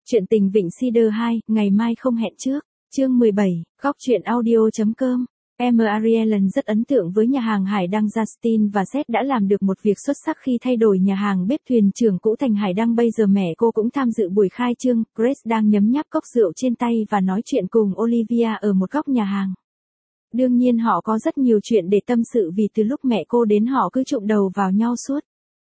Chuyện tình Vịnh Cedar 2, ngày mai không hẹn trước. Chương 17, góc truyện audio.com. Mary Ellen rất ấn tượng với nhà hàng hải đăng Justin và Seth đã làm được một việc xuất sắc khi thay đổi nhà hàng bếp thuyền trưởng cũ thành hải đăng. Bây giờ mẹ cô cũng tham dự buổi khai trương. Grace đang nhấm nháp cốc rượu trên tay và nói chuyện cùng Olivia ở một góc nhà hàng. Đương nhiên họ có rất nhiều chuyện để tâm sự vì từ lúc mẹ cô đến họ cứ chụm đầu vào nhau suốt.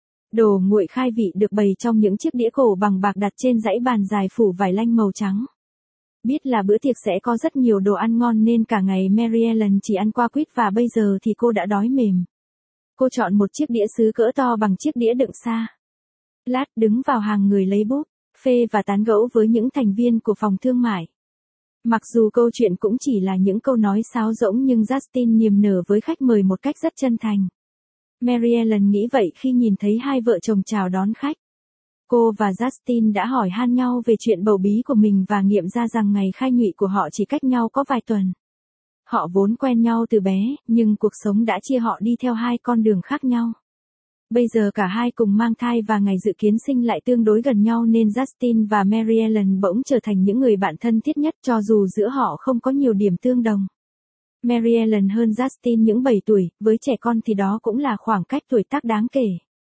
Đồ nguội khai vị được bày trong những chiếc đĩa cổ bằng bạc đặt trên dãy bàn dài phủ vải lanh màu trắng. Biết là bữa tiệc sẽ có rất nhiều đồ ăn ngon nên cả ngày Mary Ellen chỉ ăn qua quýt và bây giờ thì cô đã đói mềm. Cô chọn một chiếc đĩa sứ cỡ to bằng chiếc đĩa đựng sa lát, đứng vào hàng người lấy búp, phê và tán gẫu với những thành viên của phòng thương mại. Mặc dù câu chuyện cũng chỉ là những câu nói sáo rỗng nhưng Justin niềm nở với khách mời một cách rất chân thành. Mary Ellen nghĩ vậy khi nhìn thấy hai vợ chồng chào đón khách. Cô và Justin đã hỏi han nhau về chuyện bầu bí của mình và nghiệm ra rằng ngày khai nhụy của họ chỉ cách nhau có vài tuần. Họ vốn quen nhau từ bé, nhưng cuộc sống đã chia họ đi theo hai con đường khác nhau. Bây giờ cả hai cùng mang thai và ngày dự kiến sinh lại tương đối gần nhau nên Justin và Mary Ellen bỗng trở thành những người bạn thân thiết nhất cho dù giữa họ không có nhiều điểm tương đồng. Mary Ellen hơn Justin những 7 tuổi, với trẻ con thì đó cũng là khoảng cách tuổi tác đáng kể.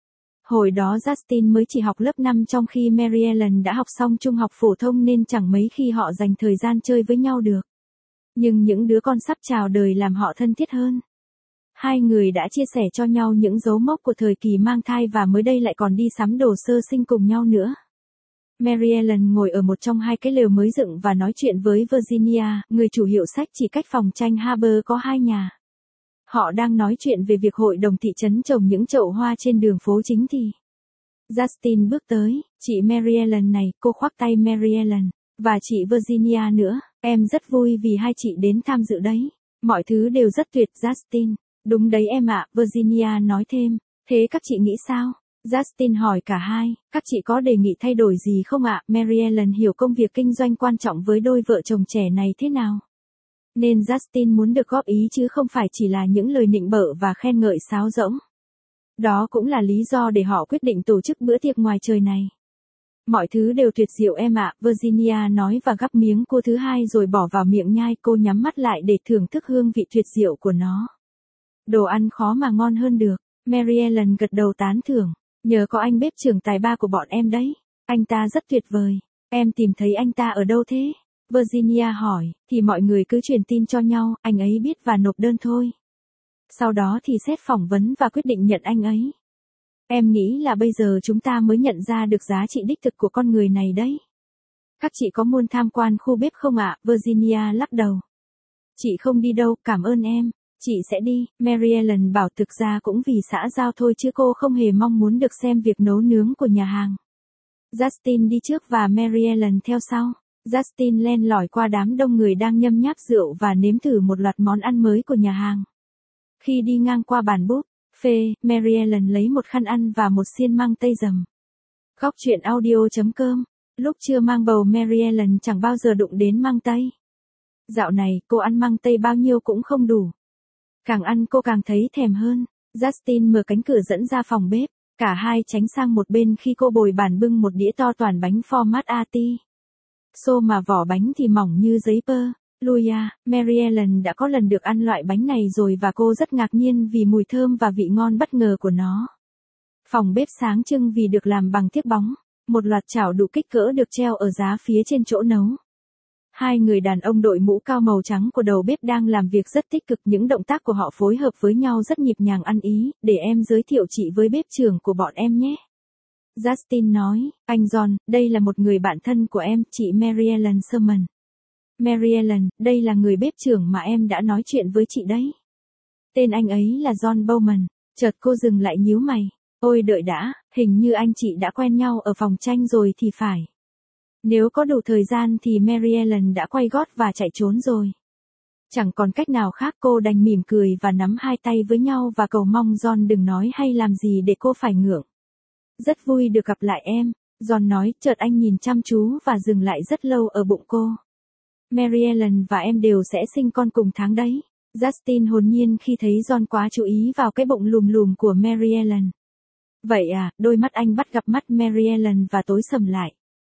Hồi đó Justin mới chỉ học lớp 5 trong khi Mary Ellen đã học xong trung học phổ thông nên chẳng mấy khi họ dành thời gian chơi với nhau được. Nhưng những đứa con sắp chào đời làm họ thân thiết hơn. Hai người đã chia sẻ cho nhau những dấu mốc của thời kỳ mang thai và mới đây lại còn đi sắm đồ sơ sinh cùng nhau nữa. Mary Ellen ngồi ở một trong hai cái lều mới dựng và nói chuyện với Virginia, người chủ hiệu sách chỉ cách phòng tranh Harper có 2 nhà. Họ đang nói chuyện về việc hội đồng thị trấn trồng những chậu hoa trên đường phố chính thì Justin bước tới, chị Mary Ellen này, cô khoác tay Mary Ellen, và chị Virginia nữa, em rất vui vì hai chị đến tham dự đấy. Mọi thứ đều rất tuyệt, Justin. Đúng đấy em ạ, Virginia nói thêm. Thế các chị nghĩ sao? Justin hỏi cả hai, các chị có đề nghị thay đổi gì không ạ? Mary Ellen hiểu công việc kinh doanh quan trọng với đôi vợ chồng trẻ này thế nào. Nên Justin muốn được góp ý chứ không phải chỉ là những lời nịnh bợ và khen ngợi sáo rỗng. Đó cũng là lý do để họ quyết định tổ chức bữa tiệc ngoài trời này. Mọi thứ đều tuyệt diệu em ạ, Virginia nói và gắp miếng cua thứ hai rồi bỏ vào miệng nhai. Cô nhắm mắt lại để thưởng thức hương vị tuyệt diệu của nó. Đồ ăn khó mà ngon hơn được. Mary Ellen gật đầu tán thưởng. Nhờ có anh bếp trưởng tài ba của bọn em đấy. Anh ta rất tuyệt vời. Em tìm thấy anh ta ở đâu thế? Virginia hỏi, thì mọi người cứ truyền tin cho nhau, anh ấy biết và nộp đơn thôi. Sau đó thì Seth phỏng vấn và quyết định nhận anh ấy. Em nghĩ là bây giờ chúng ta mới nhận ra được giá trị đích thực của con người này đấy. Các chị có muốn tham quan khu bếp không ạ? Virginia lắc đầu. Chị không đi đâu, cảm ơn em. Chị sẽ đi, Mary Ellen bảo thực ra cũng vì xã giao thôi chứ cô không hề mong muốn được xem việc nấu nướng của nhà hàng. Justin đi trước và Mary Ellen theo sau. Justin len lỏi qua đám đông người đang nhâm nháp rượu và nếm thử một loạt món ăn mới của nhà hàng. Khi đi ngang qua bàn búp phê, Mary Ellen lấy một khăn ăn và một xiên măng tây dầm. Góc truyện audio.com. Lúc chưa mang bầu Mary Ellen chẳng bao giờ đụng đến măng tây. Dạo này, cô ăn măng tây bao nhiêu cũng không đủ. Càng ăn cô càng thấy thèm hơn. Justin mở cánh cửa dẫn ra phòng bếp. Cả hai tránh sang một bên khi cô bồi bàn bưng một đĩa to toàn bánh format AT. Xô mà vỏ bánh thì mỏng như giấy pơ. Luya, Mary Ellen đã có lần được ăn loại bánh này rồi và cô rất ngạc nhiên vì mùi thơm và vị ngon bất ngờ của nó. Phòng bếp sáng trưng vì được làm bằng thiếc bóng. Một loạt chảo đủ kích cỡ được treo ở giá phía trên chỗ nấu. Hai người đàn ông đội mũ cao màu trắng của đầu bếp đang làm việc rất tích cực, những động tác của họ phối hợp với nhau rất nhịp nhàng ăn ý. Để em giới thiệu chị với bếp trưởng của bọn em nhé. Justin nói, anh John, đây là một người bạn thân của em, chị Mary Ellen Sherman. Mary Ellen, đây là người bếp trưởng mà em đã nói chuyện với chị đấy. Tên anh ấy là John Bowman. Chợt cô dừng lại nhíu mày. Ôi đợi đã, hình như anh chị đã quen nhau ở phòng tranh rồi thì phải. Nếu có đủ thời gian thì Mary Ellen đã quay gót và chạy trốn rồi. Chẳng còn cách nào khác, cô đành mỉm cười và nắm hai tay với nhau và cầu mong John đừng nói hay làm gì để cô phải ngượng. Rất vui được gặp lại em, John nói, chợt anh nhìn chăm chú và dừng lại rất lâu ở bụng cô. Mary Ellen và em đều sẽ sinh con cùng tháng đấy. Justin hồn nhiên khi thấy John quá chú ý vào cái bụng lùm lùm của Mary Ellen. Vậy à, đôi mắt anh bắt gặp mắt Mary Ellen và tối sầm lại.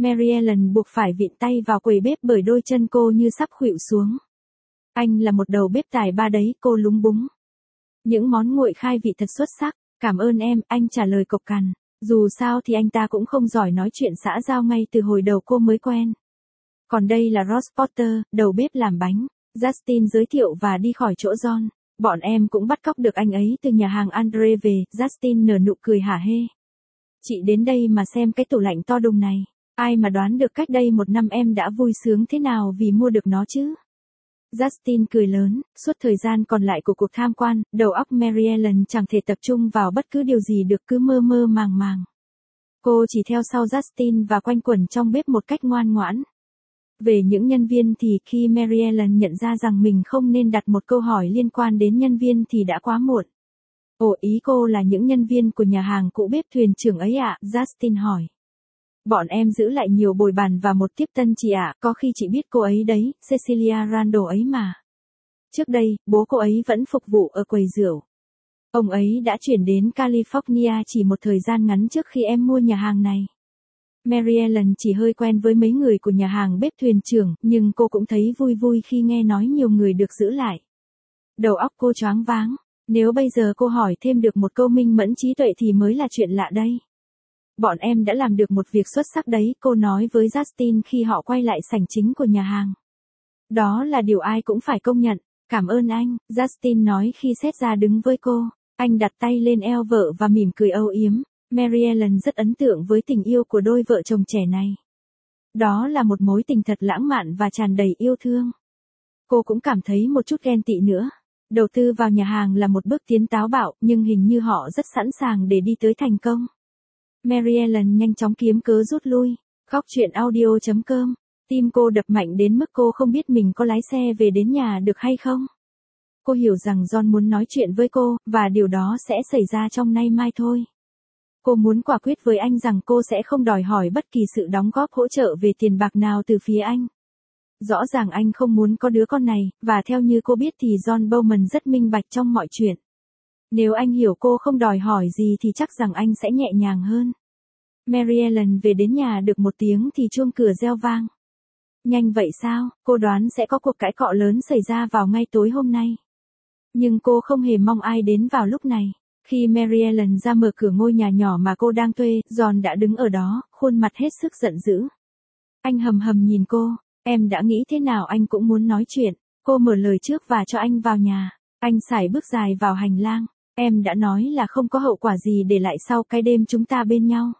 Mary Ellen buộc phải vịn tay vào quầy bếp bởi đôi chân cô như sắp khuỵu xuống. Anh là một đầu bếp tài ba đấy, cô lúng búng. Những món nguội khai vị thật xuất sắc, cảm ơn em, anh trả lời cộc cằn. Dù sao thì anh ta cũng không giỏi nói chuyện xã giao ngay từ hồi đầu cô mới quen. Còn đây là Ross Porter, đầu bếp làm bánh. Justin giới thiệu và đi khỏi chỗ John. Bọn em cũng bắt cóc được anh ấy từ nhà hàng Andre về, Justin nở nụ cười hả hê. Chị đến đây mà xem cái tủ lạnh to đùng này. Ai mà đoán được cách đây 1 năm em đã vui sướng thế nào vì mua được nó chứ? Justin cười lớn, suốt thời gian còn lại của cuộc tham quan, đầu óc Mary Ellen chẳng thể tập trung vào bất cứ điều gì được, cứ mơ mơ màng màng. Cô chỉ theo sau Justin và quanh quẩn trong bếp một cách ngoan ngoãn. Về những nhân viên thì khi Mary Ellen nhận ra rằng mình không nên đặt một câu hỏi liên quan đến nhân viên thì đã quá muộn. Ồ, ý cô là những nhân viên của nhà hàng cũ bếp thuyền trưởng ấy ạ? Justin hỏi. Bọn em giữ lại nhiều bồi bàn và một tiếp tân chị ạ, có khi chị biết cô ấy đấy, Cecilia Randall ấy mà. Trước đây, bố cô ấy vẫn phục vụ ở quầy rượu. Ông ấy đã chuyển đến California chỉ một thời gian ngắn trước khi em mua nhà hàng này. Mary Ellen chỉ hơi quen với mấy người của nhà hàng bếp thuyền trưởng, nhưng cô cũng thấy vui vui khi nghe nói nhiều người được giữ lại. Đầu óc cô choáng váng, nếu bây giờ cô hỏi thêm được một câu minh mẫn trí tuệ thì mới là chuyện lạ đây. Bọn em đã làm được một việc xuất sắc đấy, cô nói với Justin khi họ quay lại sảnh chính của nhà hàng. Đó là điều ai cũng phải công nhận, cảm ơn anh, Justin nói khi Seth ra đứng với cô. Anh đặt tay lên eo vợ và mỉm cười âu yếm. Mary Ellen rất ấn tượng với tình yêu của đôi vợ chồng trẻ này. Đó là một mối tình thật lãng mạn và tràn đầy yêu thương. Cô cũng cảm thấy một chút ghen tị nữa. Đầu tư vào nhà hàng là một bước tiến táo bạo, nhưng hình như họ rất sẵn sàng để đi tới thành công. Mary Ellen nhanh chóng kiếm cớ rút lui. Góc truyện audio.com. Tim cô đập mạnh đến mức cô không biết mình có lái xe về đến nhà được hay không. Cô hiểu rằng John muốn nói chuyện với cô, và điều đó sẽ xảy ra trong nay mai thôi. Cô muốn quả quyết với anh rằng cô sẽ không đòi hỏi bất kỳ sự đóng góp hỗ trợ về tiền bạc nào từ phía anh. Rõ ràng anh không muốn có đứa con này, và theo như cô biết thì John Bowman rất minh bạch trong mọi chuyện. Nếu anh hiểu cô không đòi hỏi gì thì chắc rằng anh sẽ nhẹ nhàng hơn. Mary Ellen về đến nhà được 1 tiếng thì chuông cửa reo vang. Nhanh vậy sao, cô đoán sẽ có cuộc cãi cọ lớn xảy ra vào ngay tối hôm nay. Nhưng cô không hề mong ai đến vào lúc này. Khi Mary Ellen ra mở cửa ngôi nhà nhỏ mà cô đang thuê, John đã đứng ở đó, khuôn mặt hết sức giận dữ. Anh hầm hầm nhìn cô, em đã nghĩ thế nào anh cũng muốn nói chuyện. Cô mở lời trước và cho anh vào nhà. Anh sải bước dài vào hành lang. Em đã nói là không có hậu quả gì để lại sau cái đêm chúng ta bên nhau.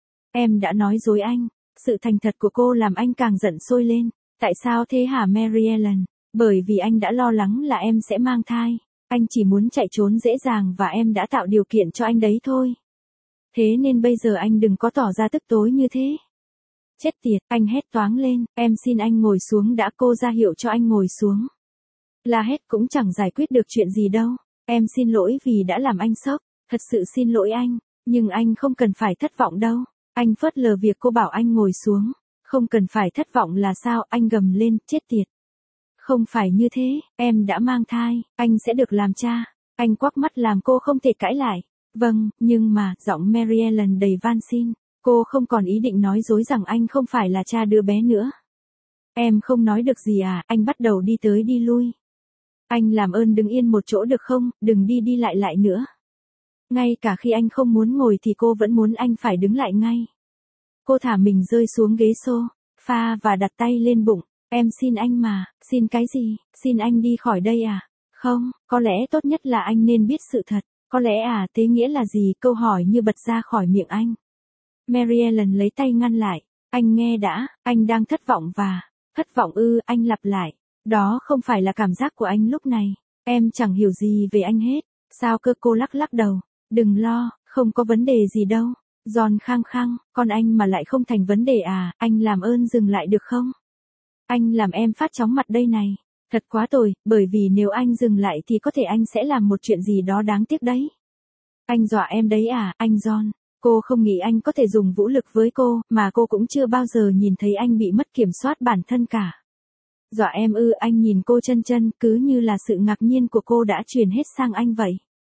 Em đã nói dối anh. Sự thành thật của cô làm anh càng giận sôi lên. Tại sao thế hả Mary Ellen? Bởi vì anh đã lo lắng là em sẽ mang thai. Anh chỉ muốn chạy trốn dễ dàng và em đã tạo điều kiện cho anh đấy thôi. Thế nên bây giờ anh đừng có tỏ ra tức tối như thế. Chết tiệt, anh hét toáng lên, em xin anh ngồi xuống đã, cô ra hiệu cho anh ngồi xuống. La hét cũng chẳng giải quyết được chuyện gì đâu. Em xin lỗi vì đã làm anh sốc, thật sự xin lỗi anh, nhưng anh không cần phải thất vọng đâu. Anh phớt lờ việc cô bảo anh ngồi xuống. Không cần phải thất vọng là sao, anh gầm lên, chết tiệt. Không phải như thế, em đã mang thai, anh sẽ được làm cha. Anh quắc mắt làm cô không thể cãi lại. Vâng, nhưng mà, giọng Mary Ellen đầy van xin. Cô không còn ý định nói dối rằng anh không phải là cha đứa bé nữa. Em không nói được gì à, anh bắt đầu đi tới đi lui. Anh làm ơn đứng yên một chỗ được không, đừng đi đi lại nữa. Ngay cả khi anh không muốn ngồi thì cô vẫn muốn anh phải đứng lại ngay. Cô thả mình rơi xuống ghế sofa và đặt tay lên bụng. Em xin anh mà, xin cái gì, xin anh đi khỏi đây à? Không, có lẽ tốt nhất là anh nên biết sự thật. Có lẽ à, thế nghĩa là gì? Câu hỏi như bật ra khỏi miệng anh. Mary Ellen lấy tay ngăn lại. Anh nghe đã, anh đang thất vọng và... Thất vọng ư, anh lặp lại. Đó không phải là cảm giác của anh lúc này. Em chẳng hiểu gì về anh hết. Sao cơ? Cô lắc đầu. Đừng lo, không có vấn đề gì đâu. John khăng khăng, con anh mà lại không thành vấn đề à, anh làm ơn dừng lại được không? Anh làm em phát chóng mặt đây này. Thật quá tồi, bởi vì nếu anh dừng lại thì có thể anh sẽ làm một chuyện gì đó đáng tiếc đấy. Anh dọa em đấy à, anh John. Cô không nghĩ anh có thể dùng vũ lực với cô, mà cô cũng chưa bao giờ nhìn thấy anh bị mất kiểm soát bản thân cả. Dọa em ư? Anh nhìn cô chân, cứ như là sự ngạc nhiên của cô đã truyền hết sang anh vậy.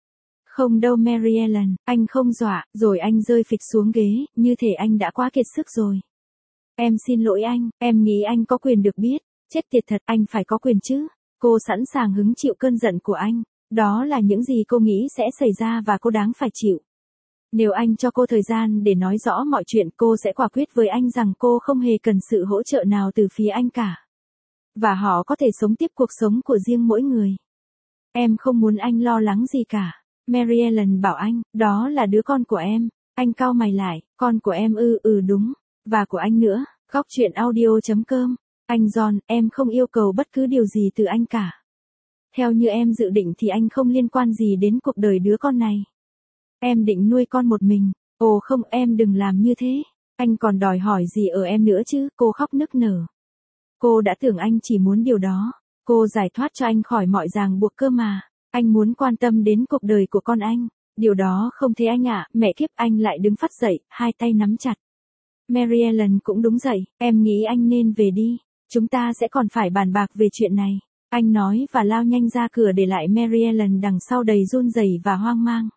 Không đâu Mary Ellen, anh không dọa, rồi anh rơi phịch xuống ghế, như thể anh đã quá kiệt sức rồi. Em xin lỗi anh, em nghĩ anh có quyền được biết. Chết tiệt thật, anh phải có quyền chứ. Cô sẵn sàng hứng chịu cơn giận của anh. Đó là những gì cô nghĩ sẽ xảy ra và cô đáng phải chịu. Nếu anh cho cô thời gian để nói rõ mọi chuyện, cô sẽ quả quyết với anh rằng cô không hề cần sự hỗ trợ nào từ phía anh cả. Và họ có thể sống tiếp cuộc sống của riêng mỗi người. Em không muốn anh lo lắng gì cả. Mary Ellen bảo anh, đó là đứa con của em. Anh cau mày lại, con của em đúng. Và của anh nữa. Góc truyện audio.com. Anh John, em không yêu cầu bất cứ điều gì từ anh cả. Theo như em dự định thì anh không liên quan gì đến cuộc đời đứa con này. Em định nuôi con một mình. Ồ không, em đừng làm như thế. Anh còn đòi hỏi gì ở em nữa chứ? Cô khóc nức nở. Cô đã tưởng anh chỉ muốn điều đó. Cô giải thoát cho anh khỏi mọi ràng buộc cơ mà. Anh muốn quan tâm đến cuộc đời của con anh. Điều đó không thế anh ạ. Mẹ kiếp, anh lại đứng phắt dậy, hai tay nắm chặt. Mary Ellen cũng đúng dậy. Em nghĩ anh nên về đi. Chúng ta sẽ còn phải bàn bạc về chuyện này. Anh nói và lao nhanh ra cửa để lại Mary Ellen đằng sau đầy run rẩy và hoang mang.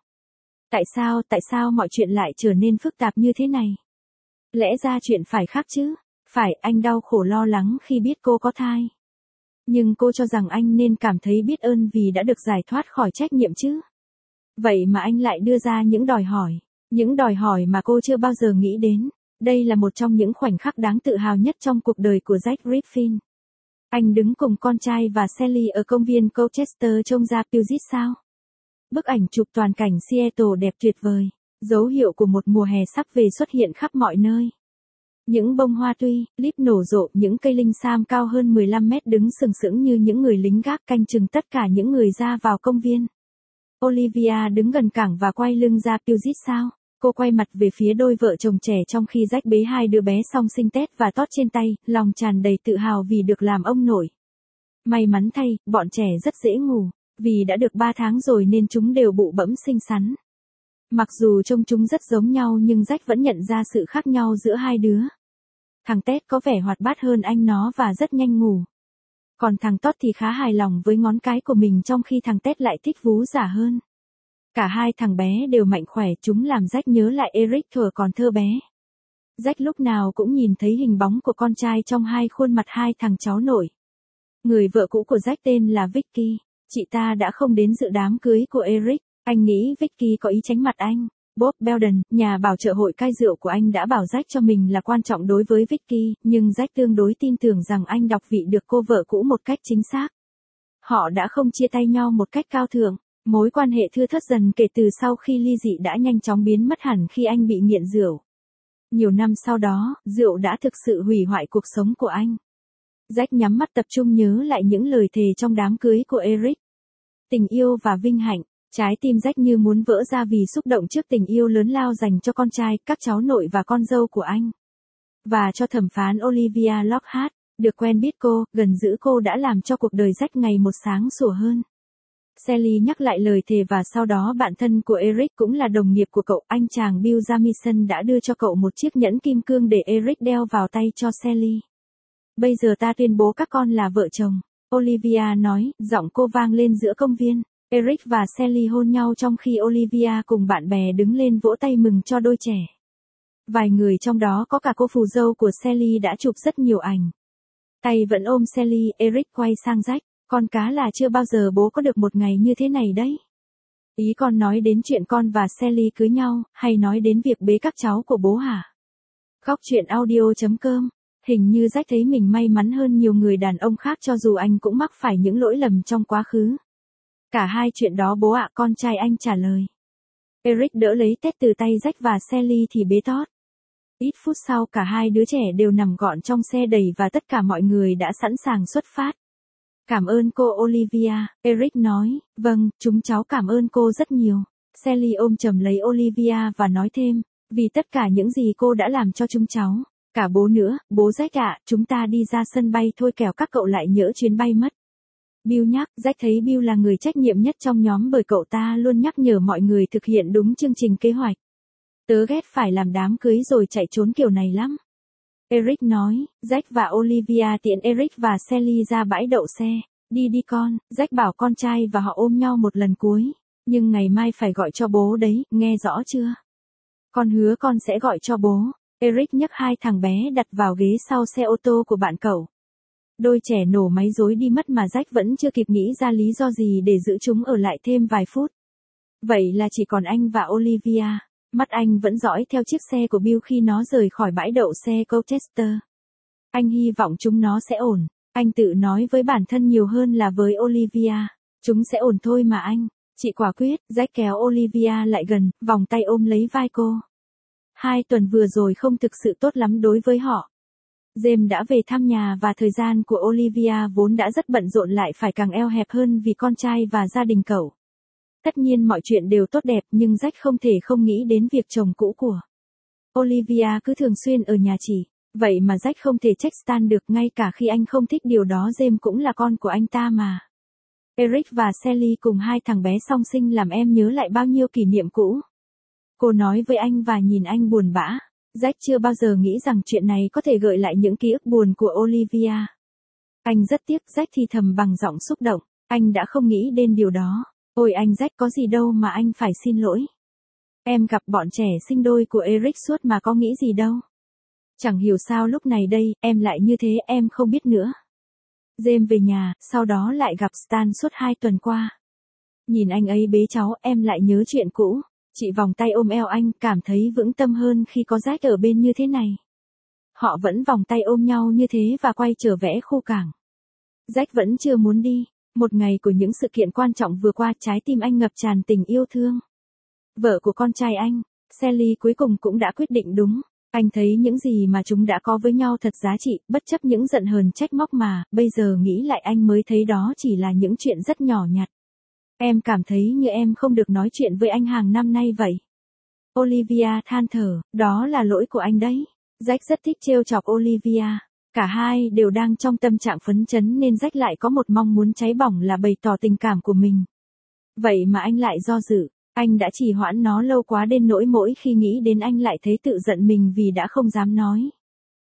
Tại sao mọi chuyện lại trở nên phức tạp như thế này? Lẽ ra chuyện phải khác chứ? Phải, anh đau khổ lo lắng khi biết cô có thai. Nhưng cô cho rằng anh nên cảm thấy biết ơn vì đã được giải thoát khỏi trách nhiệm chứ. Vậy mà anh lại đưa ra những đòi hỏi mà cô chưa bao giờ nghĩ đến. Đây là một trong những khoảnh khắc đáng tự hào nhất trong cuộc đời của Jack Griffin. Anh đứng cùng con trai và Sally ở công viên Colchester trông ra Puget sao? Bức ảnh chụp toàn cảnh Seattle đẹp tuyệt vời. Dấu hiệu của một mùa hè sắp về xuất hiện khắp mọi nơi. Những bông hoa tulip nổ rộ, những cây linh sam cao hơn 15 mét đứng sừng sững như những người lính gác canh chừng tất cả những người ra vào công viên. Olivia đứng gần cảng và quay lưng ra Puget sao? Cô quay mặt về phía đôi vợ chồng trẻ trong khi Jack bế hai đứa bé song sinh Ted và Todd trên tay, lòng tràn đầy tự hào vì được làm ông nội. May mắn thay, bọn trẻ rất dễ ngủ, vì đã được 3 tháng rồi nên chúng đều bụ bẫm xinh xắn. Mặc dù trông chúng rất giống nhau nhưng Jack vẫn nhận ra sự khác nhau giữa hai đứa. Thằng Ted có vẻ hoạt bát hơn anh nó và rất nhanh ngủ. Còn thằng Todd thì khá hài lòng với ngón cái của mình trong khi thằng Ted lại thích vú giả hơn. Cả hai thằng bé đều mạnh khỏe, chúng làm Jack nhớ lại Eric thuở còn thơ bé. Jack lúc nào cũng nhìn thấy hình bóng của con trai trong hai khuôn mặt hai thằng cháu nội. Người vợ cũ của Jack tên là Vicky. Chị ta đã không đến dự đám cưới của Eric. Anh nghĩ Vicky có ý tránh mặt anh. Bob Belden, nhà bảo trợ hội cai rượu của anh đã bảo Jack cho mình là quan trọng đối với Vicky, nhưng Jack tương đối tin tưởng rằng anh đọc vị được cô vợ cũ một cách chính xác. Họ đã không chia tay nhau một cách cao thượng. Mối quan hệ thưa thớt dần kể từ sau khi ly dị đã nhanh chóng biến mất hẳn khi anh bị nghiện rượu. Nhiều năm sau đó, rượu đã thực sự hủy hoại cuộc sống của anh. Jack nhắm mắt tập trung nhớ lại những lời thề trong đám cưới của Eric. Tình yêu và vinh hạnh, trái tim Jack như muốn vỡ ra vì xúc động trước tình yêu lớn lao dành cho con trai, các cháu nội và con dâu của anh. Và cho thẩm phán Olivia Lockhart, được quen biết cô, gần giữ cô đã làm cho cuộc đời Jack ngày một sáng sủa hơn. Sally nhắc lại lời thề và sau đó bạn thân của Eric cũng là đồng nghiệp của cậu, anh chàng Bill Jamison đã đưa cho cậu một chiếc nhẫn kim cương để Eric đeo vào tay cho Sally. Bây giờ ta tuyên bố các con là vợ chồng, Olivia nói, giọng cô vang lên giữa công viên. Eric và Sally hôn nhau trong khi Olivia cùng bạn bè đứng lên vỗ tay mừng cho đôi trẻ. Vài người trong đó có cả cô phù dâu của Sally đã chụp rất nhiều ảnh. Tay vẫn ôm Sally, Eric quay sang Jack. Con cá là chưa bao giờ bố có được một ngày như thế này đấy. Ý con nói đến chuyện con và Sally cưới nhau, hay nói đến việc bế các cháu của bố hả? Góc truyện audio.com. Hình như Jack thấy mình may mắn hơn nhiều người đàn ông khác cho dù anh cũng mắc phải những lỗi lầm trong quá khứ. Cả hai chuyện đó bố ạ, con trai anh trả lời. Eric đỡ lấy Ted từ tay Jack và Sally thì bế Todd. Ít phút sau cả hai đứa trẻ đều nằm gọn trong xe đẩy và tất cả mọi người đã sẵn sàng xuất phát. Cảm ơn cô Olivia, Eric nói, vâng, chúng cháu cảm ơn cô rất nhiều. Sally ôm chầm lấy Olivia và nói thêm, vì tất cả những gì cô đã làm cho chúng cháu. Cả bố nữa, bố Jack ạ, chúng ta đi ra sân bay thôi kẻo các cậu lại nhỡ chuyến bay mất. Bill nhắc, Jack thấy Bill là người trách nhiệm nhất trong nhóm bởi cậu ta luôn nhắc nhở mọi người thực hiện đúng chương trình kế hoạch. Tớ ghét phải làm đám cưới rồi chạy trốn kiểu này lắm. Eric nói, Jack và Olivia tiễn Eric và Sally ra bãi đậu xe. Đi đi con, Jack bảo con trai và họ ôm nhau một lần cuối. Nhưng ngày mai phải gọi cho bố đấy, nghe rõ chưa? Con hứa con sẽ gọi cho bố. Eric nhấc hai thằng bé đặt vào ghế sau xe ô tô của bạn cậu. Đôi trẻ nổ máy rối đi mất mà Jack vẫn chưa kịp nghĩ ra lý do gì để giữ chúng ở lại thêm vài phút. Vậy là chỉ còn anh và Olivia. Mắt anh vẫn dõi theo chiếc xe của Bill khi nó rời khỏi bãi đậu xe Colchester. Anh hy vọng chúng nó sẽ ổn. Anh tự nói với bản thân nhiều hơn là với Olivia. Chúng sẽ ổn thôi mà anh. Chị quả quyết. Jack kéo Olivia lại gần, vòng tay ôm lấy vai cô. 2 tuần vừa rồi không thực sự tốt lắm đối với họ. James đã về thăm nhà và thời gian của Olivia vốn đã rất bận rộn lại phải càng eo hẹp hơn vì con trai và gia đình cậu. Tất nhiên mọi chuyện đều tốt đẹp nhưng Jack không thể không nghĩ đến việc chồng cũ của Olivia cứ thường xuyên ở nhà chỉ. Vậy mà Jack không thể trách Stan được, ngay cả khi anh không thích điều đó. James cũng là con của anh ta mà. Eric và Sally cùng 2 thằng bé song sinh làm em nhớ lại bao nhiêu kỷ niệm cũ. Cô nói với anh và nhìn anh buồn bã. Jack chưa bao giờ nghĩ rằng chuyện này có thể gợi lại những ký ức buồn của Olivia. Anh rất tiếc. Jack thì thầm bằng giọng xúc động. Anh đã không nghĩ đến điều đó. Ôi anh Jack, có gì đâu mà anh phải xin lỗi. Em gặp bọn trẻ sinh đôi của Eric suốt mà có nghĩ gì đâu. Chẳng hiểu sao lúc này đây, em lại như thế, em không biết nữa. James về nhà, sau đó lại gặp Stan suốt 2 tuần qua. Nhìn anh ấy bế cháu, em lại nhớ chuyện cũ. Chị vòng tay ôm eo anh, cảm thấy vững tâm hơn khi có Jack ở bên như thế này. Họ vẫn vòng tay ôm nhau như thế và quay trở về khu cảng. Jack vẫn chưa muốn đi. Một ngày của những sự kiện quan trọng vừa qua, trái tim anh ngập tràn tình yêu thương. Vợ của con trai anh, Sally cuối cùng cũng đã quyết định đúng. Anh thấy những gì mà chúng đã có với nhau thật giá trị, bất chấp những giận hờn trách móc mà, bây giờ nghĩ lại anh mới thấy đó chỉ là những chuyện rất nhỏ nhặt. Em cảm thấy như em không được nói chuyện với anh hàng năm nay vậy. Olivia than thở, đó là lỗi của anh đấy. Jack rất thích trêu chọc Olivia. Cả hai đều đang trong tâm trạng phấn chấn nên Jack lại có một mong muốn cháy bỏng là bày tỏ tình cảm của mình. Vậy mà anh lại do dự. Anh đã trì hoãn nó lâu quá đến nỗi mỗi khi nghĩ đến anh lại thấy tự giận mình vì đã không dám nói.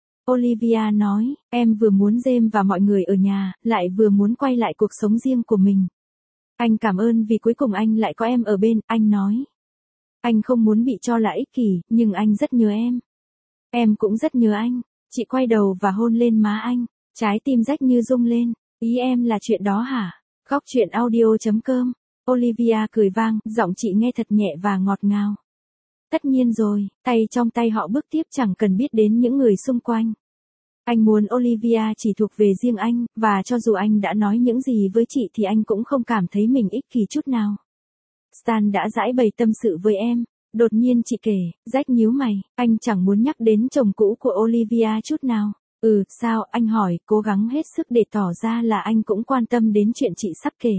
Olivia nói, em vừa muốn James và mọi người ở nhà, lại vừa muốn quay lại cuộc sống riêng của mình. Anh cảm ơn vì cuối cùng anh lại có em ở bên, anh nói. Anh không muốn bị cho là ích kỷ, nhưng anh rất nhớ em. Em cũng rất nhớ anh. Chị quay đầu và hôn lên má anh. Trái tim Jack như rung lên. Ý em là chuyện đó hả? Góc truyện audio.com. Olivia cười vang, giọng chị nghe thật nhẹ và ngọt ngào. Tất nhiên rồi, tay trong tay họ bước tiếp chẳng cần biết đến những người xung quanh. Anh muốn Olivia chỉ thuộc về riêng anh, và cho dù anh đã nói những gì với chị thì anh cũng không cảm thấy mình ích kỷ chút nào. Stan đã giãi bày tâm sự với em. Đột nhiên chị kể, Jack nhíu mày, anh chẳng muốn nhắc đến chồng cũ của Olivia chút nào. Sao, anh hỏi, cố gắng hết sức để tỏ ra là anh cũng quan tâm đến chuyện chị sắp kể.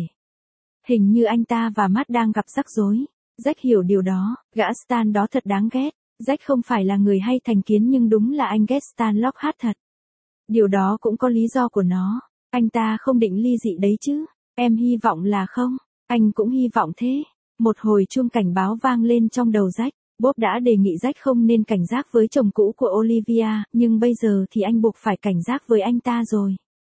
Hình như anh ta và Matt đang gặp rắc rối. Jack hiểu điều đó, gã Stan đó thật đáng ghét. Jack không phải là người hay thành kiến nhưng đúng là anh ghét Stan Lockhart thật. Điều đó cũng có lý do của nó. Anh ta không định ly dị đấy chứ. Em hy vọng là không. Anh cũng hy vọng thế. Một hồi chuông cảnh báo vang lên trong đầu Jack. Bob đã đề nghị Jack không nên cảnh giác với chồng cũ của Olivia, nhưng bây giờ thì anh buộc phải cảnh giác với anh ta rồi.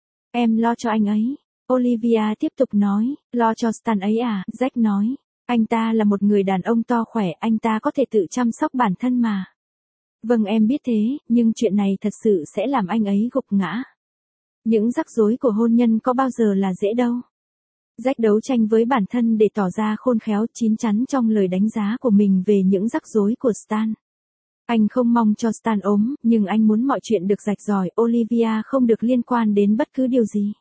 Em lo cho anh ấy. Olivia tiếp tục nói, lo cho Stan ấy à? Jack nói, anh ta là một người đàn ông to khỏe, anh ta có thể tự chăm sóc bản thân mà. Vâng em biết thế, nhưng chuyện này thật sự sẽ làm anh ấy gục ngã. Những rắc rối của hôn nhân có bao giờ là dễ đâu. Jack đấu tranh với bản thân để tỏ ra khôn khéo chín chắn trong lời đánh giá của mình về những rắc rối của Stan. Anh không mong cho Stan ốm, nhưng anh muốn mọi chuyện được rạch ròi, Olivia không được liên quan đến bất cứ điều gì.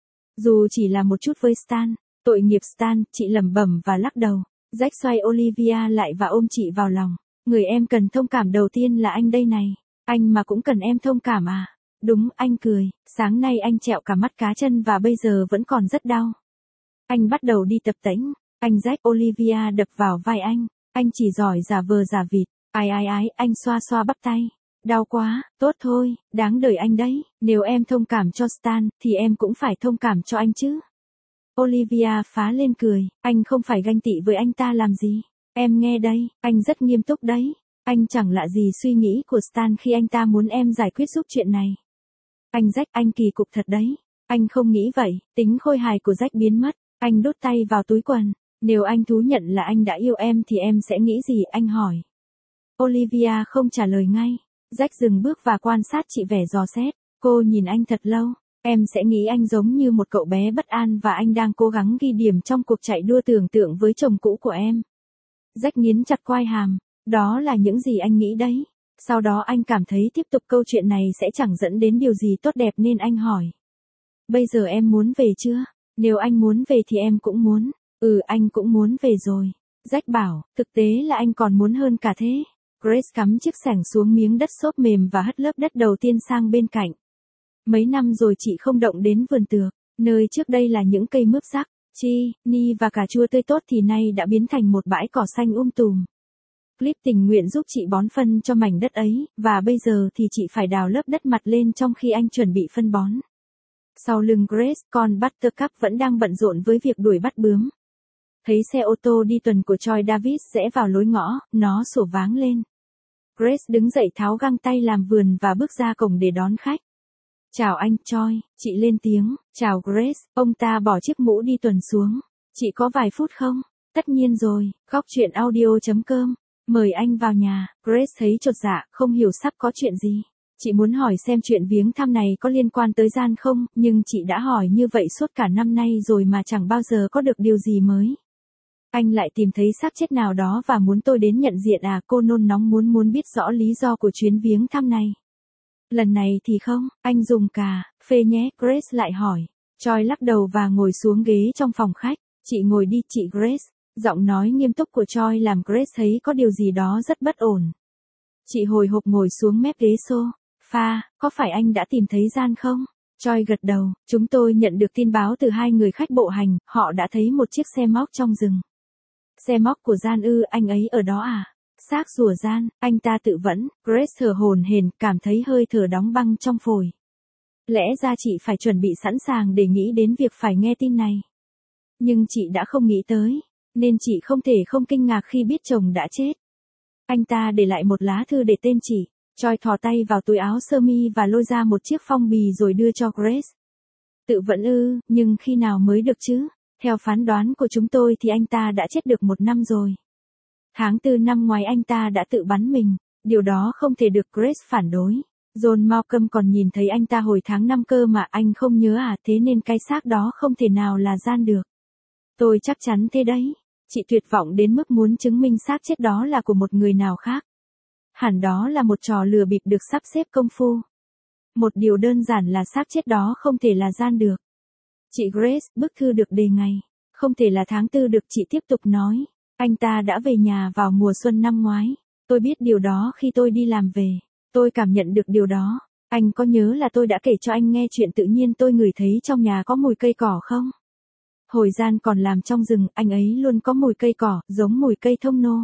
Dù chỉ là một chút với Stan, tội nghiệp Stan, chị lẩm bẩm và lắc đầu. Jack xoay Olivia lại và ôm chị vào lòng. Người em cần thông cảm đầu tiên là anh đây này. Anh mà cũng cần em thông cảm à? Đúng, anh cười. Sáng nay anh trẹo cả mắt cá chân và bây giờ vẫn còn rất đau. Anh bắt đầu đi tập tễnh. Anh Jack, Olivia đập vào vai anh. Anh chỉ giỏi giả vờ giả vịt. Ai, anh xoa xoa bắp tay. Đau quá, tốt thôi, đáng đời anh đấy. Nếu em thông cảm cho Stan, thì em cũng phải thông cảm cho anh chứ. Olivia phá lên cười. Anh không phải ganh tị với anh ta làm gì. Em nghe đây, anh rất nghiêm túc đấy. Anh chẳng lạ gì suy nghĩ của Stan khi anh ta muốn em giải quyết giúp chuyện này. Anh Jack, anh kỳ cục thật đấy. Anh không nghĩ vậy. Tính khôi hài của Jack biến mất. Anh đút tay vào túi quần. Nếu anh thú nhận là anh đã yêu em thì em sẽ nghĩ gì? Anh hỏi. Olivia không trả lời ngay. Jack dừng bước và quan sát chị vẻ dò xét. Cô nhìn anh thật lâu. Em sẽ nghĩ anh giống như một cậu bé bất an và anh đang cố gắng ghi điểm trong cuộc chạy đua tưởng tượng với chồng cũ của em. Jack nghiến chặt quai hàm. Đó là những gì anh nghĩ đấy. Sau đó anh cảm thấy tiếp tục câu chuyện này sẽ chẳng dẫn đến điều gì tốt đẹp nên anh hỏi. Bây giờ em muốn về chưa? Nếu anh muốn về thì em cũng muốn. Anh cũng muốn về rồi. Jack bảo, thực tế là anh còn muốn hơn cả thế. Grace cắm chiếc xẻng xuống miếng đất xốp mềm và hất lớp đất đầu tiên sang bên cạnh. Mấy năm rồi chị không động đến vườn tược, nơi trước đây là những cây mướp rắc, ni và cà chua tươi tốt thì nay đã biến thành một bãi cỏ xanh tùm. Clip tình nguyện giúp chị bón phân cho mảnh đất ấy, và bây giờ thì chị phải đào lớp đất mặt lên trong khi anh chuẩn bị phân bón. Sau lưng Grace, con Buttercup vẫn đang bận rộn với việc đuổi bắt bướm. Thấy xe ô tô đi tuần của Troy Davis rẽ vào lối ngõ, nó sủa váng lên. Grace đứng dậy tháo găng tay làm vườn và bước ra cổng để đón khách. Chào anh, Troy, chị lên tiếng. Chào Grace, ông ta bỏ chiếc mũ đi tuần xuống. Chị có vài phút không? Tất nhiên rồi, góc chuyện audio.com. Mời anh vào nhà. Grace thấy chột dạ, không hiểu sắp có chuyện gì. Chị muốn hỏi xem chuyện viếng thăm này có liên quan tới Gian không, nhưng chị đã hỏi như vậy suốt cả năm nay rồi mà chẳng bao giờ có được điều gì mới. Anh lại tìm thấy xác chết nào đó và muốn tôi đến nhận diện à? Cô nôn nóng muốn biết rõ lý do của chuyến viếng thăm này. Lần này thì không, anh dùng cà phê nhé, Grace lại hỏi. Troy lắc đầu và ngồi xuống ghế trong phòng khách. Chị ngồi đi, chị Grace. Giọng nói nghiêm túc của Troy làm Grace thấy có điều gì đó rất bất ổn. Chị hồi hộp ngồi xuống mép ghế sofa. Có phải anh đã tìm thấy Gian không? Troy gật đầu. Chúng tôi nhận được tin báo từ 2 người khách bộ hành, họ đã thấy một chiếc xe móc trong rừng. Xe móc của Gian ư? Anh ấy ở đó à? Xác rùa Gian, anh ta tự vẫn. Grace thở hổn hển, cảm thấy hơi thở đóng băng trong phổi. Lẽ ra chị phải chuẩn bị sẵn sàng để nghĩ đến việc phải nghe tin này. Nhưng chị đã không nghĩ tới, nên chị không thể không kinh ngạc khi biết chồng đã chết. Anh ta để lại một lá thư để tên chị. Troy thò tay vào túi áo sơ mi và lôi ra một chiếc phong bì rồi đưa cho Grace. Tự vẫn ư? Nhưng khi nào mới được chứ? Theo phán đoán của chúng tôi thì anh ta đã chết được 1 năm rồi. Tháng 4 năm ngoái anh ta đã tự bắn mình. Điều đó không thể được, Grace phản đối. John Malcolm còn nhìn thấy anh ta hồi tháng 5 cơ mà anh không nhớ à? Thế nên cái xác đó không thể nào là Gian được. Tôi chắc chắn thế đấy. Chị tuyệt vọng đến mức muốn chứng minh xác chết đó là của một người nào khác. Hẳn đó là một trò lừa bịp được sắp xếp công phu. Một điều đơn giản là xác chết đó không thể là Gian được. Chị Grace, bức thư được đề ngày. Không thể là tháng 4 được, chị tiếp tục nói. Anh ta đã về nhà vào mùa xuân năm ngoái. Tôi biết điều đó khi tôi đi làm về. Tôi cảm nhận được điều đó. Anh có nhớ là tôi đã kể cho anh nghe chuyện tự nhiên tôi ngửi thấy trong nhà có mùi cây cỏ không? Hồi Gian còn làm trong rừng, anh ấy luôn có mùi cây cỏ, giống mùi cây thông nô.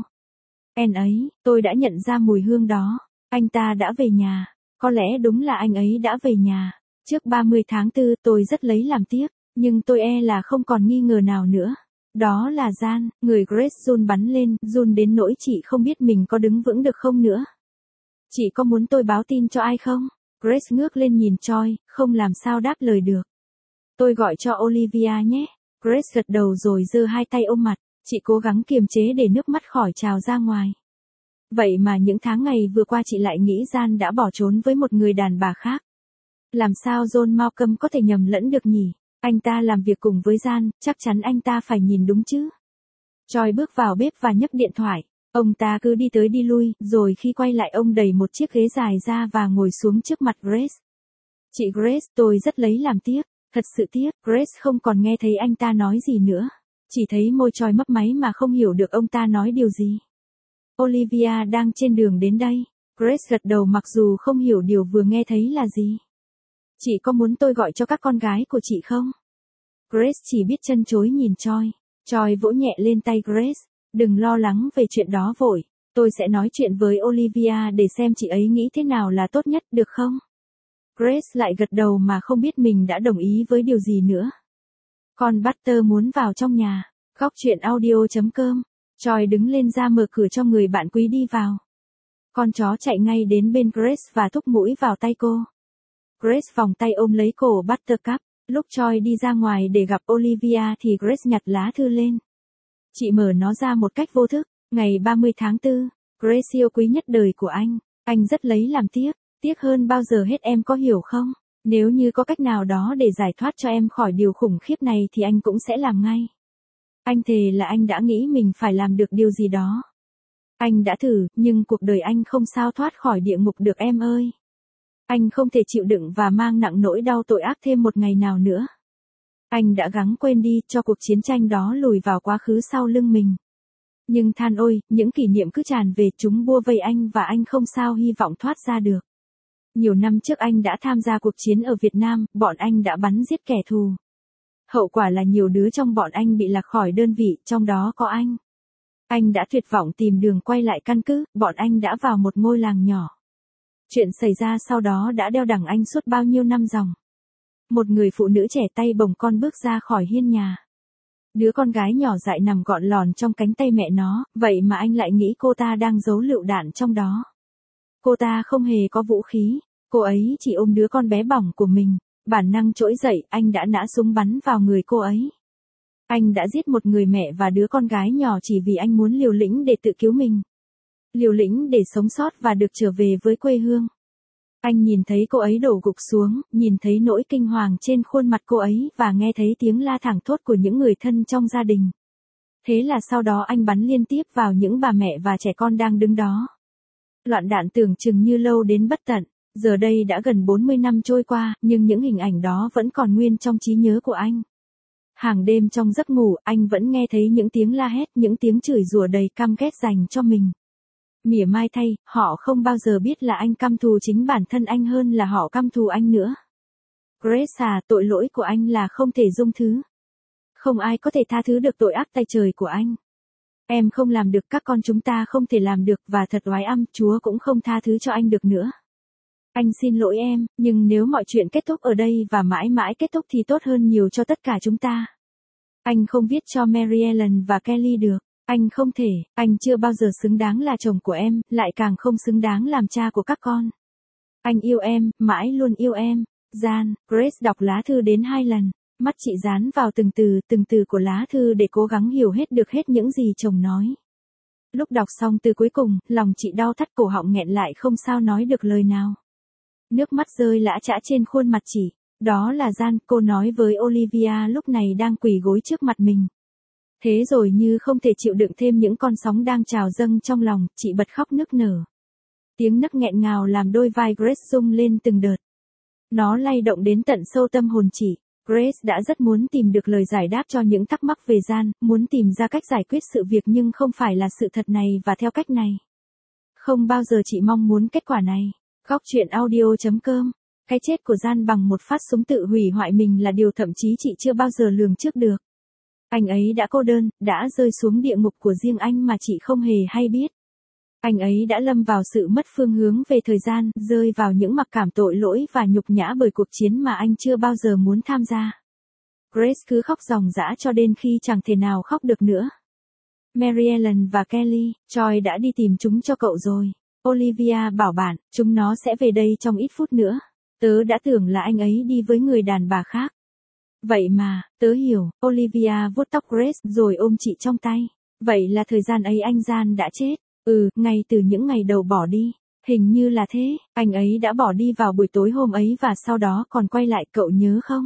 Tôi đã nhận ra mùi hương đó. Anh ta đã về nhà. Có lẽ đúng là anh ấy đã về nhà. Trước 30 tháng 4 tôi rất lấy làm tiếc, nhưng tôi là không còn nghi ngờ nào nữa. Đó là Gian. Người Grace run bắn lên, run đến nỗi chị không biết mình có đứng vững được không nữa. Chị có muốn tôi báo tin cho ai không? Grace ngước lên nhìn Troy, không làm sao đáp lời được. Tôi gọi cho Olivia nhé. Grace gật đầu rồi giơ 2 tay ôm mặt. Chị cố gắng kiềm chế để nước mắt khỏi trào ra ngoài. Vậy mà những tháng ngày vừa qua chị lại nghĩ Gian đã bỏ trốn với một người đàn bà khác. Làm sao John Malcolm có thể nhầm lẫn được nhỉ? Anh ta làm việc cùng với Gian, chắc chắn anh ta phải nhìn đúng chứ. Troy bước vào bếp và nhấc điện thoại. Ông ta cứ đi tới đi lui, rồi khi quay lại ông đẩy một chiếc ghế dài ra và ngồi xuống trước mặt Grace. Chị Grace, tôi rất lấy làm tiếc. Thật sự tiếc. Grace không còn nghe thấy anh ta nói gì nữa. Chỉ thấy môi Troy mấp máy mà không hiểu được ông ta nói điều gì. Olivia đang trên đường đến đây. Grace gật đầu mặc dù không hiểu điều vừa nghe thấy là gì. Chị có muốn tôi gọi cho các con gái của chị không? Grace chỉ biết chân chối nhìn Troy. Troy vỗ nhẹ lên tay Grace. Đừng lo lắng về chuyện đó vội. Tôi sẽ nói chuyện với Olivia để xem chị ấy nghĩ thế nào là tốt nhất, được không? Grace lại gật đầu mà không biết mình đã đồng ý với điều gì nữa. Con Butter muốn vào trong nhà. Góc chuyện audio.com. Troy đứng lên ra mở cửa cho người bạn quý đi vào. Con chó chạy ngay đến bên Grace và thúc mũi vào tay cô. Grace vòng tay ôm lấy cổ Buttercup. Lúc Troy đi ra ngoài để gặp Olivia thì Grace nhặt lá thư lên. Chị mở nó ra một cách vô thức. Ngày 30 tháng 4. Grace yêu quý nhất đời của anh. Anh rất lấy làm tiếc, tiếc hơn bao giờ hết, em có hiểu không? Nếu như có cách nào đó để giải thoát cho em khỏi điều khủng khiếp này thì anh cũng sẽ làm ngay. Anh thề là anh đã nghĩ mình phải làm được điều gì đó. Anh đã thử, nhưng cuộc đời anh không sao thoát khỏi địa ngục được em ơi. Anh không thể chịu đựng và mang nặng nỗi đau tội ác thêm một ngày nào nữa. Anh đã gắng quên đi, cho cuộc chiến tranh đó lùi vào quá khứ sau lưng mình. Nhưng than ôi, những kỷ niệm cứ tràn về, chúng bủa vây anh và anh không sao hy vọng thoát ra được. Nhiều năm trước anh đã tham gia cuộc chiến ở Việt Nam, bọn anh đã bắn giết kẻ thù. Hậu quả là nhiều đứa trong bọn anh bị lạc khỏi đơn vị, trong đó có anh. Anh đã tuyệt vọng tìm đường quay lại căn cứ, bọn anh đã vào một ngôi làng nhỏ. Chuyện xảy ra sau đó đã đeo đẳng anh suốt bao nhiêu năm dòng. Một người phụ nữ trẻ tay bồng con bước ra khỏi hiên nhà. Đứa con gái nhỏ dại nằm gọn lòn trong cánh tay mẹ nó, vậy mà anh lại nghĩ cô ta đang giấu lựu đạn trong đó. Cô ta không hề có vũ khí, cô ấy chỉ ôm đứa con bé bỏng của mình, bản năng trỗi dậy, anh đã nã súng bắn vào người cô ấy. Anh đã giết một người mẹ và đứa con gái nhỏ chỉ vì anh muốn liều lĩnh để tự cứu mình. Liều lĩnh để sống sót và được trở về với quê hương. Anh nhìn thấy cô ấy đổ gục xuống, nhìn thấy nỗi kinh hoàng trên khuôn mặt cô ấy và nghe thấy tiếng la thảng thốt của những người thân trong gia đình. Thế là sau đó anh bắn liên tiếp vào những bà mẹ và trẻ con đang đứng đó. Loạn đạn tưởng chừng như lâu đến bất tận, giờ đây đã gần 40 năm trôi qua, nhưng những hình ảnh đó vẫn còn nguyên trong trí nhớ của anh. Hàng đêm trong giấc ngủ, anh vẫn nghe thấy những tiếng la hét, những tiếng chửi rủa đầy căm ghét dành cho mình. Mỉa mai thay, họ không bao giờ biết là anh căm thù chính bản thân anh hơn là họ căm thù anh nữa. Grace à, tội lỗi của anh là không thể dung thứ. Không ai có thể tha thứ được tội ác tay trời của anh. Em không làm được, các con chúng ta không thể làm được, và thật oái âm, Chúa cũng không tha thứ cho anh được nữa. Anh xin lỗi em, nhưng nếu mọi chuyện kết thúc ở đây và mãi mãi kết thúc thì tốt hơn nhiều cho tất cả chúng ta. Anh không viết cho Mary Ellen và Kelly được. Anh không thể, anh chưa bao giờ xứng đáng là chồng của em, lại càng không xứng đáng làm cha của các con. Anh yêu em, mãi luôn yêu em. Jan, Grace đọc lá thư đến 2 lần. Mắt chị dán vào từng từ của lá thư để cố gắng hiểu hết được hết những gì chồng nói. Lúc đọc xong từ cuối cùng, lòng chị đau thắt, cổ họng nghẹn lại không sao nói được lời nào. Nước mắt rơi lã chã trên khuôn mặt chị. Đó là Jan, cô nói với Olivia lúc này đang quỳ gối trước mặt mình. Thế rồi như không thể chịu đựng thêm những con sóng đang trào dâng trong lòng, chị bật khóc nức nở. Tiếng nấc nghẹn ngào làm đôi vai Grace rung lên từng đợt. Nó lay động đến tận sâu tâm hồn chị. Grace đã rất muốn tìm được lời giải đáp cho những thắc mắc về Jan, muốn tìm ra cách giải quyết sự việc nhưng không phải là sự thật này và theo cách này. Không bao giờ chị mong muốn kết quả này. Góc truyện audio.com. Cái chết của Jan bằng một phát súng tự hủy hoại mình là điều thậm chí chị chưa bao giờ lường trước được. Anh ấy đã cô đơn, đã rơi xuống địa ngục của riêng anh mà chị không hề hay biết. Anh ấy đã lâm vào sự mất phương hướng về thời gian, rơi vào những mặc cảm tội lỗi và nhục nhã bởi cuộc chiến mà anh chưa bao giờ muốn tham gia. Grace cứ khóc ròng rã cho đến khi chẳng thể nào khóc được nữa. Mary Ellen và Kelly, Troy đã đi tìm chúng cho cậu rồi. Olivia bảo bạn, chúng nó sẽ về đây trong ít phút nữa. Tớ đã tưởng là anh ấy đi với người đàn bà khác. Vậy mà, tớ hiểu, Olivia vuốt tóc Grace rồi ôm chị trong tay. Vậy là thời gian ấy anh Jan đã chết. Ngay từ những ngày đầu bỏ đi. Hình như là thế, anh ấy đã bỏ đi vào buổi tối hôm ấy và sau đó còn quay lại, cậu nhớ không?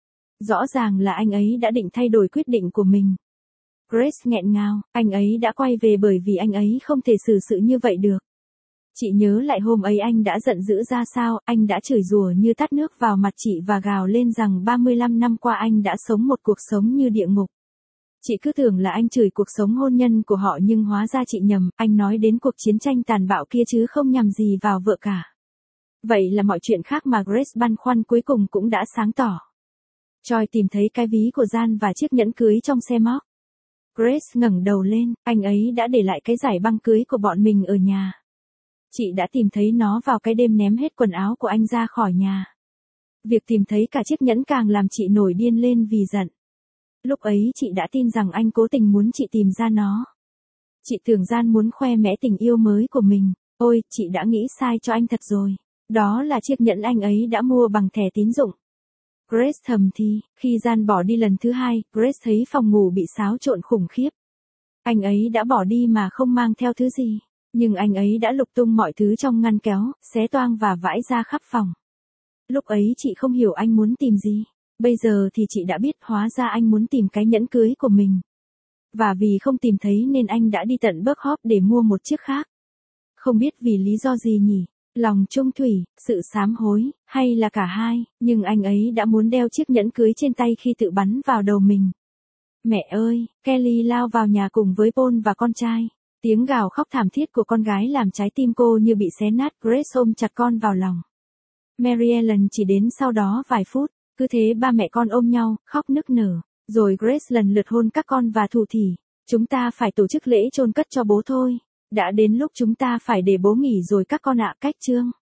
Rõ ràng là anh ấy đã định thay đổi quyết định của mình. Grace nghẹn ngào, anh ấy đã quay về bởi vì anh ấy không thể xử sự như vậy được. Chị nhớ lại hôm ấy anh đã giận dữ ra sao, anh đã chửi rủa như tát nước vào mặt chị và gào lên rằng 35 năm qua anh đã sống một cuộc sống như địa ngục. Chị cứ tưởng là anh chửi cuộc sống hôn nhân của họ nhưng hóa ra chị nhầm, anh nói đến cuộc chiến tranh tàn bạo kia chứ không nhằm gì vào vợ cả. Vậy là mọi chuyện khác mà Grace băn khoăn cuối cùng cũng đã sáng tỏ. Troy tìm thấy cái ví của Jan và chiếc nhẫn cưới trong xe móc. Grace ngẩng đầu lên, anh ấy đã để lại cái giải băng cưới của bọn mình ở nhà. Chị đã tìm thấy nó vào cái đêm ném hết quần áo của anh ra khỏi nhà. Việc tìm thấy cả chiếc nhẫn càng làm chị nổi điên lên vì giận. Lúc ấy chị đã tin rằng anh cố tình muốn chị tìm ra nó. Chị tưởng Jan muốn khoe mẽ tình yêu mới của mình. Ôi, chị đã nghĩ sai cho anh thật rồi. Đó là chiếc nhẫn anh ấy đã mua bằng thẻ tín dụng. Grace thầm thì, khi Jan bỏ đi lần thứ 2, Grace thấy phòng ngủ bị xáo trộn khủng khiếp. Anh ấy đã bỏ đi mà không mang theo thứ gì. Nhưng anh ấy đã lục tung mọi thứ trong ngăn kéo, xé toang và vãi ra khắp phòng. Lúc ấy chị không hiểu anh muốn tìm gì. Bây giờ thì chị đã biết, hóa ra anh muốn tìm cái nhẫn cưới của mình. Và vì không tìm thấy nên anh đã đi tận Berghoff để mua một chiếc khác. Không biết vì lý do gì nhỉ? Lòng trung thủy, sự sám hối, hay là cả hai, nhưng anh ấy đã muốn đeo chiếc nhẫn cưới trên tay khi tự bắn vào đầu mình. Mẹ ơi, Kelly lao vào nhà cùng với Paul và con trai. Tiếng gào khóc thảm thiết của con gái làm trái tim cô như bị xé nát. Grace ôm chặt con vào lòng. Mary Ellen chỉ đến sau đó vài phút, cứ thế ba mẹ con ôm nhau, khóc nức nở. Rồi Grace lần lượt hôn các con và thủ thỉ. Chúng ta phải tổ chức lễ chôn cất cho bố thôi. Đã đến lúc chúng ta phải để bố nghỉ rồi các con ạ. Cách chương